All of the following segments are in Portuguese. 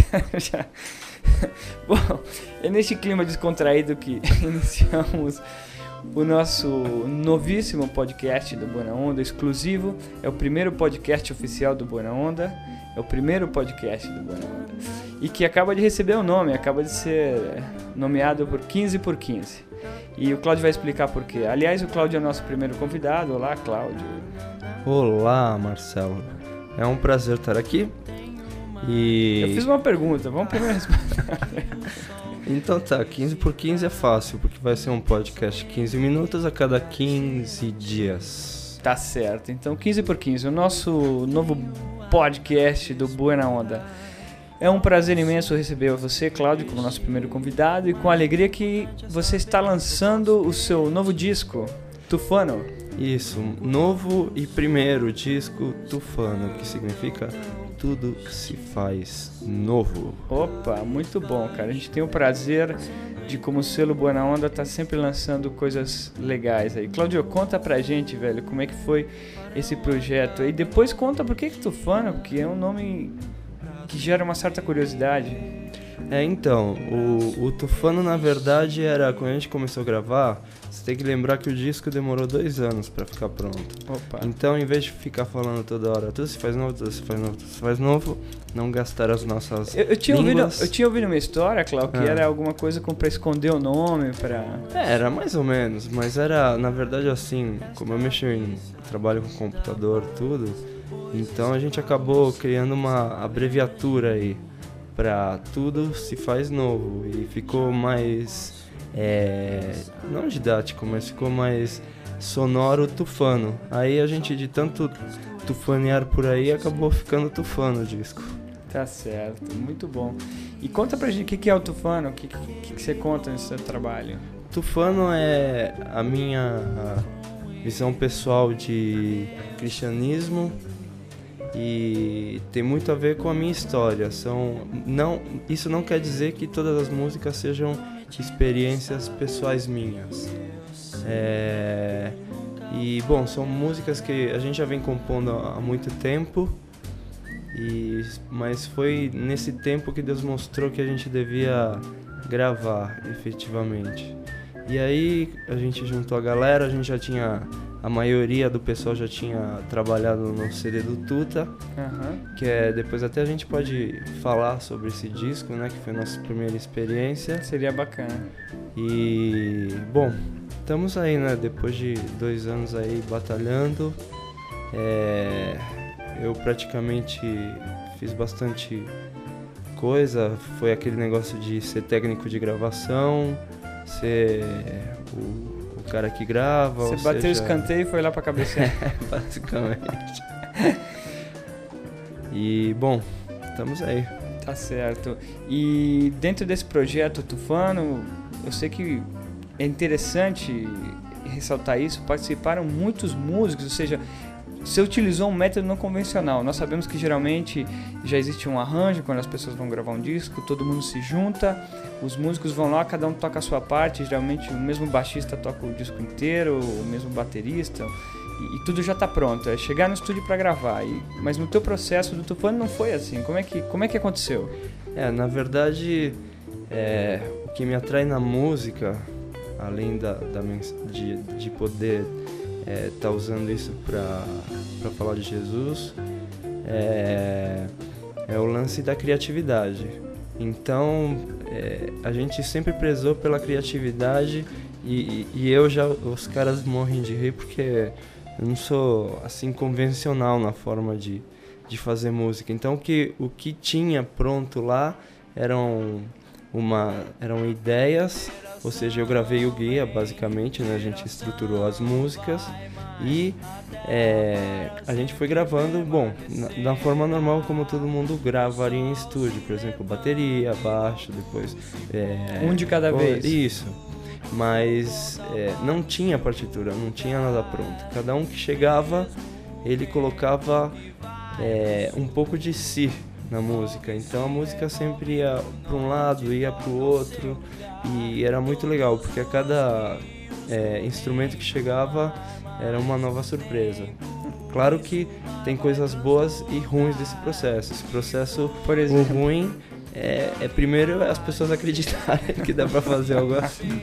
já... Bom, é neste clima descontraído que iniciamos o nosso novíssimo podcast do Boa na Onda, exclusivo. É o primeiro podcast oficial do Boa na Onda. É o primeiro podcast do Boa na Onda. E que acaba de receber o nome, acaba de ser nomeado por 15 por 15. E o Cláudio vai explicar por quê. Aliás, o Cláudio é o nosso primeiro convidado. Olá, Cláudio. Olá, Marcelo. É um prazer estar aqui. Eu fiz uma pergunta, vamos primeiro responder. Então tá, 15 por 15 é fácil, porque vai ser um podcast 15 minutos a cada 15 dias. Tá certo, então 15 por 15, o nosso novo podcast do Boa na Onda. É um prazer imenso receber você, Cláudio, como nosso primeiro convidado, e com a alegria que você está lançando o seu novo disco, Tufano. Isso, novo e primeiro disco Tufano, que significa tudo se faz novo. Opa, muito bom, cara. A gente tem o prazer de, como selo Boa na Onda, estar sempre lançando coisas legais aí. Cláudio, conta pra gente, velho, como é que foi esse projeto. E depois conta por que Tufano, porque é um nome que gera uma certa curiosidade. Então, o Tufano, na verdade, era quando a gente começou a gravar. Você tem que lembrar que o disco demorou 2 anos pra ficar pronto. Opa. Então, em vez de ficar falando toda hora tudo se faz novo, tudo se faz novo, tudo se faz novo, não gastar as nossas línguas. Eu tinha ouvido uma história, Cláudio, que era alguma coisa como pra esconder o nome, pra... Era mais ou menos, mas era, na verdade, assim, como eu mexo trabalho com computador, tudo, então a gente acabou criando uma abreviatura aí pra tudo se faz novo e ficou mais... não didático, mas ficou mais sonoro Tufano. Aí a gente, de tanto tufanear por aí, acabou ficando Tufano o disco. Tá certo, muito bom. E conta pra gente o que é o Tufano, o que você conta nesse seu trabalho? Tufano é a minha visão pessoal de cristianismo e tem muito a ver com a minha história. Isso não quer dizer que todas as músicas sejam experiências pessoais minhas. E bom, são músicas que a gente já vem compondo há muito tempo, mas foi nesse tempo que Deus mostrou que a gente devia gravar efetivamente. E aí a gente juntou a galera, a maioria do pessoal já tinha trabalhado no CD do Tuta, que depois até a gente pode falar sobre esse disco, né, que foi a nossa primeira experiência. Seria bacana. E, bom, estamos aí, né, depois de 2 anos aí batalhando. Eu praticamente fiz bastante coisa, foi aquele negócio de ser técnico de gravação, ser o cara que grava. Você bateu o escanteio e foi lá pra cabecear. Basicamente. E, bom, estamos aí. Tá certo. E dentro desse projeto Tufano, eu sei que é interessante ressaltar isso, participaram muitos músicos, ou seja, você utilizou um método não convencional. Nós sabemos que geralmente já existe um arranjo quando as pessoas vão gravar um disco, todo mundo se junta, os músicos vão lá, cada um toca a sua parte, geralmente o mesmo baixista toca o disco inteiro, o mesmo baterista, e tudo já está pronto, é chegar no estúdio para gravar. Mas no teu processo do Tufano não foi assim, como é que aconteceu? Na verdade, o que me atrai na música, além de poder tá usando isso para falar de Jesus, é o lance da criatividade. Então a gente sempre prezou pela criatividade e os caras morrem de rir porque eu não sou assim convencional na forma de fazer música. Então o que tinha pronto lá eram ideias. Ou seja, eu gravei o guia, basicamente, né? A gente estruturou as músicas e a gente foi gravando, bom, da forma normal como todo mundo gravaria em estúdio. Por exemplo, bateria, baixo, depois... um de cada vez. Isso. Mas não tinha partitura, não tinha nada pronto. Cada um que chegava, ele colocava um pouco de si na música. Então a música sempre ia para um lado, ia para o outro, e era muito legal, porque a cada instrumento que chegava era uma nova surpresa. Claro que tem coisas boas e ruins desse processo. Esse processo, por exemplo, o ruim primeiro as pessoas acreditarem que dá pra fazer algo assim.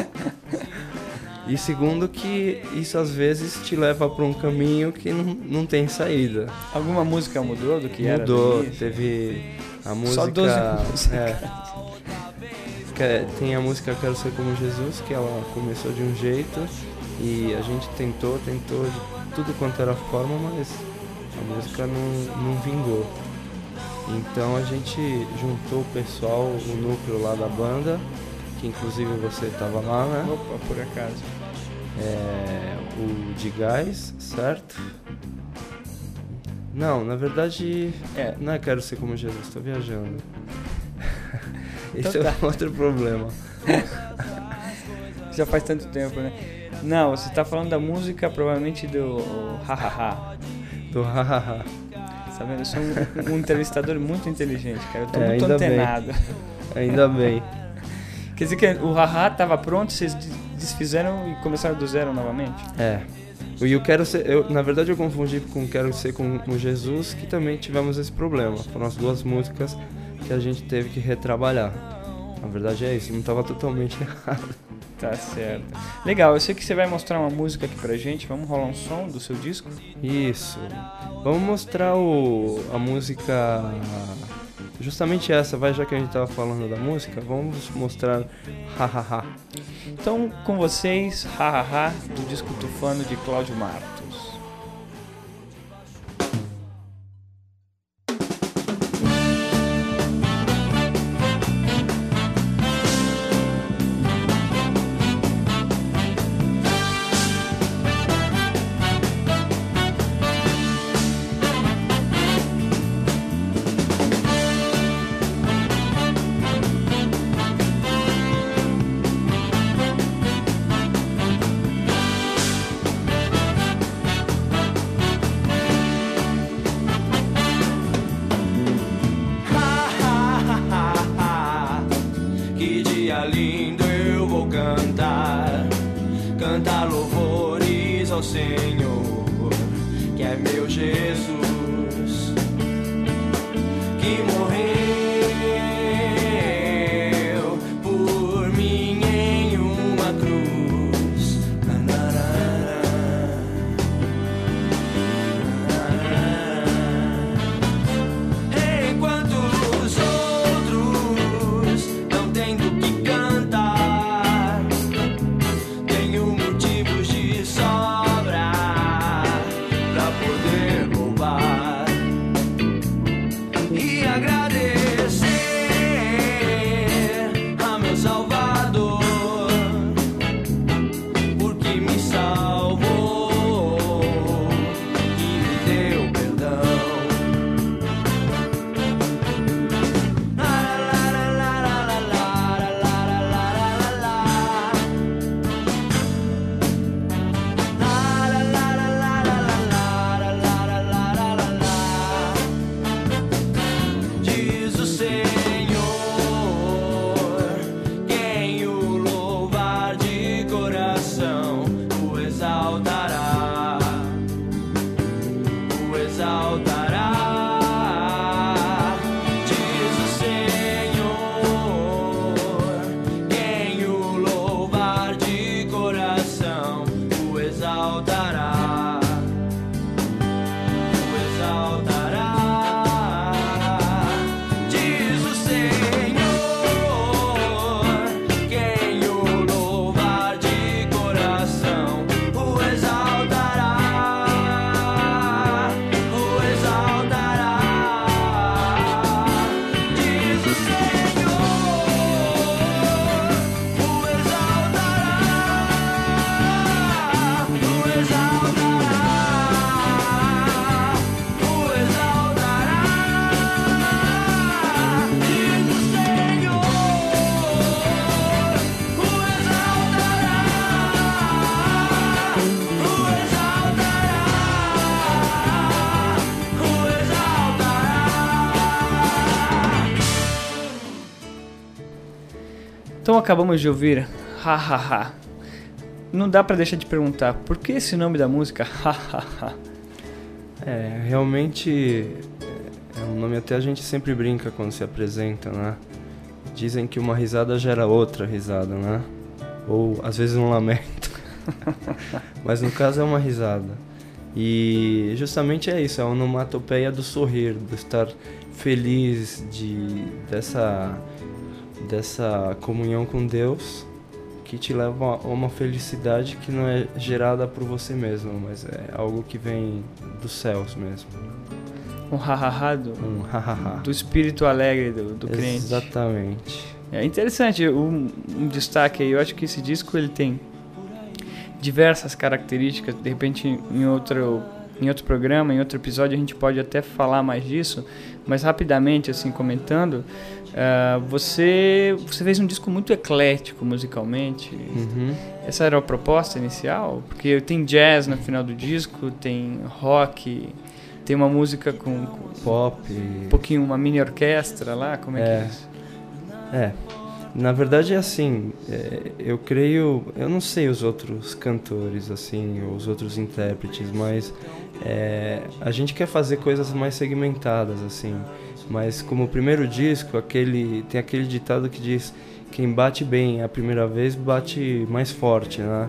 E segundo que isso às vezes te leva pra um caminho que não tem saída. Alguma música mudou do que era? Mudou, teve a música... Só 12 músicas. Tem a música Quero Ser Como Jesus, que ela começou de um jeito e a gente tentou de tudo quanto era forma, mas a música não vingou. Então a gente juntou o pessoal, o núcleo lá da banda, que inclusive você estava lá, né? Opa, por acaso. O de Gás, certo? Não, na verdade, não é Quero Ser Como Jesus, estou viajando. Esse Então é outro problema. Já faz tanto tempo, né? Não, você tá falando da música provavelmente do Ha-Ha-Ha. Do Ha-Ha-Ha. Tá vendo? Eu sou um entrevistador muito inteligente, cara. Eu tô muito ainda antenado. Bem. Ainda bem. Quer dizer que o Ha-Ha tava pronto, vocês desfizeram e começaram do zero novamente? E eu Quero Ser... na verdade eu confundi com Quero Ser Como Jesus, que também tivemos esse problema. Foram as duas músicas que a gente teve que retrabalhar. Na verdade é isso, não estava totalmente errado. Tá certo. Legal, eu sei que você vai mostrar uma música aqui pra gente. Vamos rolar um som do seu disco? Isso. Vamos mostrar a música... Justamente essa, já que a gente tava falando da música, vamos mostrar Ha-Ha-Ha. Então, com vocês, Ha-Ha-Ha, do disco Tufano de Cláudio Martos. Lindo eu vou cantar louvores ao Senhor, que é meu Jesus, que morreu por mim em uma cruz. Enquanto os outros não têm do que cantar, tenho motivos de sobra pra poder louvar e agradecer a meu Salvador, porque me salvou e me deu perdão. Diz o Senhor, quem o louvar de coração o exaltará, o exaltará. Diz o Senhor, quem o louvar de coração o exaltará, o exaltará. Diz o Senhor, quem o louvar de coração o exaltará, o exaltará. Diz o Senhor, o exaltará, o exaltará, o exaltará. Diz o Senhor, o Então acabamos de ouvir Ha-Ha-Ha. Não dá pra deixar de perguntar, por que esse nome da música Ha-Ha-Ha? Realmente É um nome até a gente sempre brinca quando se apresenta, né? Dizem que uma risada gera outra risada, né? Ou às vezes um lamento. Mas no caso é uma risada. E justamente é isso, é a onomatopeia do sorrir, do estar feliz dessa comunhão com Deus, que te leva a uma felicidade que não é gerada por você mesmo, mas é algo que vem dos céus mesmo. Um ha-ha-ha do espírito alegre do crente. Exatamente. É interessante, um destaque aí, eu acho que esse disco ele tem diversas características, de repente em outro programa, em outro episódio a gente pode até falar mais disso, mas rapidamente assim comentando, você fez um disco muito eclético musicalmente. Uhum. Essa era a proposta inicial? Porque tem jazz no final do disco, tem rock, tem uma música com pop, um pouquinho, uma mini orquestra lá, como é que é isso? Na verdade é assim, eu creio, eu não sei os outros cantores assim, os outros intérpretes, mas a gente quer fazer coisas mais segmentadas assim, mas como primeiro disco, tem aquele ditado que diz: quem bate bem a primeira vez bate mais forte, né?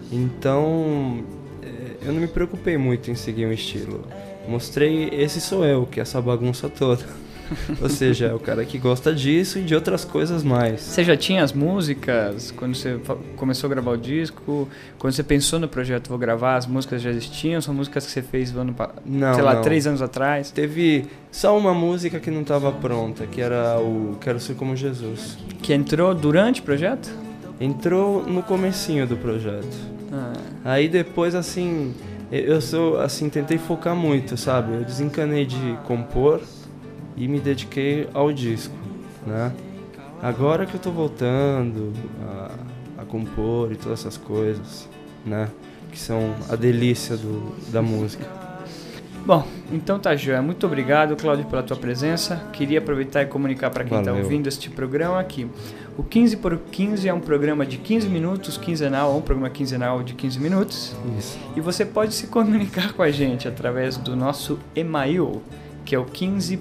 Então eu não me preocupei muito em seguir um estilo, mostrei esse sou eu, que é essa bagunça toda. Ou seja, é o cara que gosta disso e de outras coisas mais. Você já tinha as músicas quando você começou a gravar o disco? Quando você pensou no projeto, vou gravar, as músicas já existiam? São músicas que você fez não. 3 anos atrás? Teve só uma música que não estava pronta, que era o Quero Ser Como Jesus. Que entrou durante o projeto? Entrou no comecinho do projeto. Aí depois, assim, eu tentei focar muito, sabe? Eu desencanei de compor e me dediquei ao disco, né? Agora que eu tô voltando a compor e todas essas coisas, né? Que são a delícia da música. Bom, então tá, joia. Muito obrigado, Cláudio, pela tua presença. Queria aproveitar e comunicar para quem está ouvindo este programa aqui. O 15 por 15 é um programa de 15 minutos, quinzenal, um programa quinzenal de 15 minutos. Isso. E você pode se comunicar com a gente através do nosso e-mail, que é o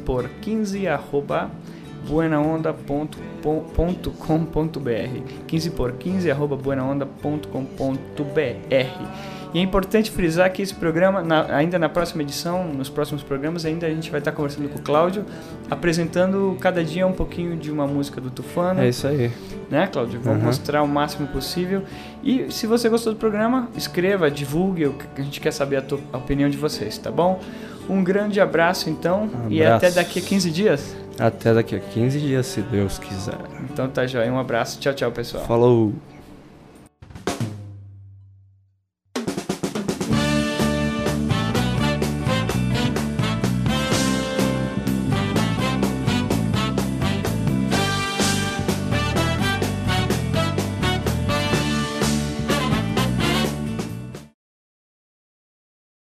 15por15@buenaonda.com.br 15por15@buenaonda.com.br. E é importante frisar que esse programa, ainda na próxima edição, nos próximos programas, ainda a gente vai estar conversando com o Cláudio, apresentando cada dia um pouquinho de uma música do Tufano. É isso aí. Né, Cláudio? Vamos mostrar o máximo possível. E se você gostou do programa, escreva, divulgue, a gente quer saber a opinião de vocês, tá bom? Um grande abraço, então, e até daqui a 15 dias. Até daqui a 15 dias, se Deus quiser. Então tá, joia. Um abraço. Tchau, tchau, pessoal. Falou!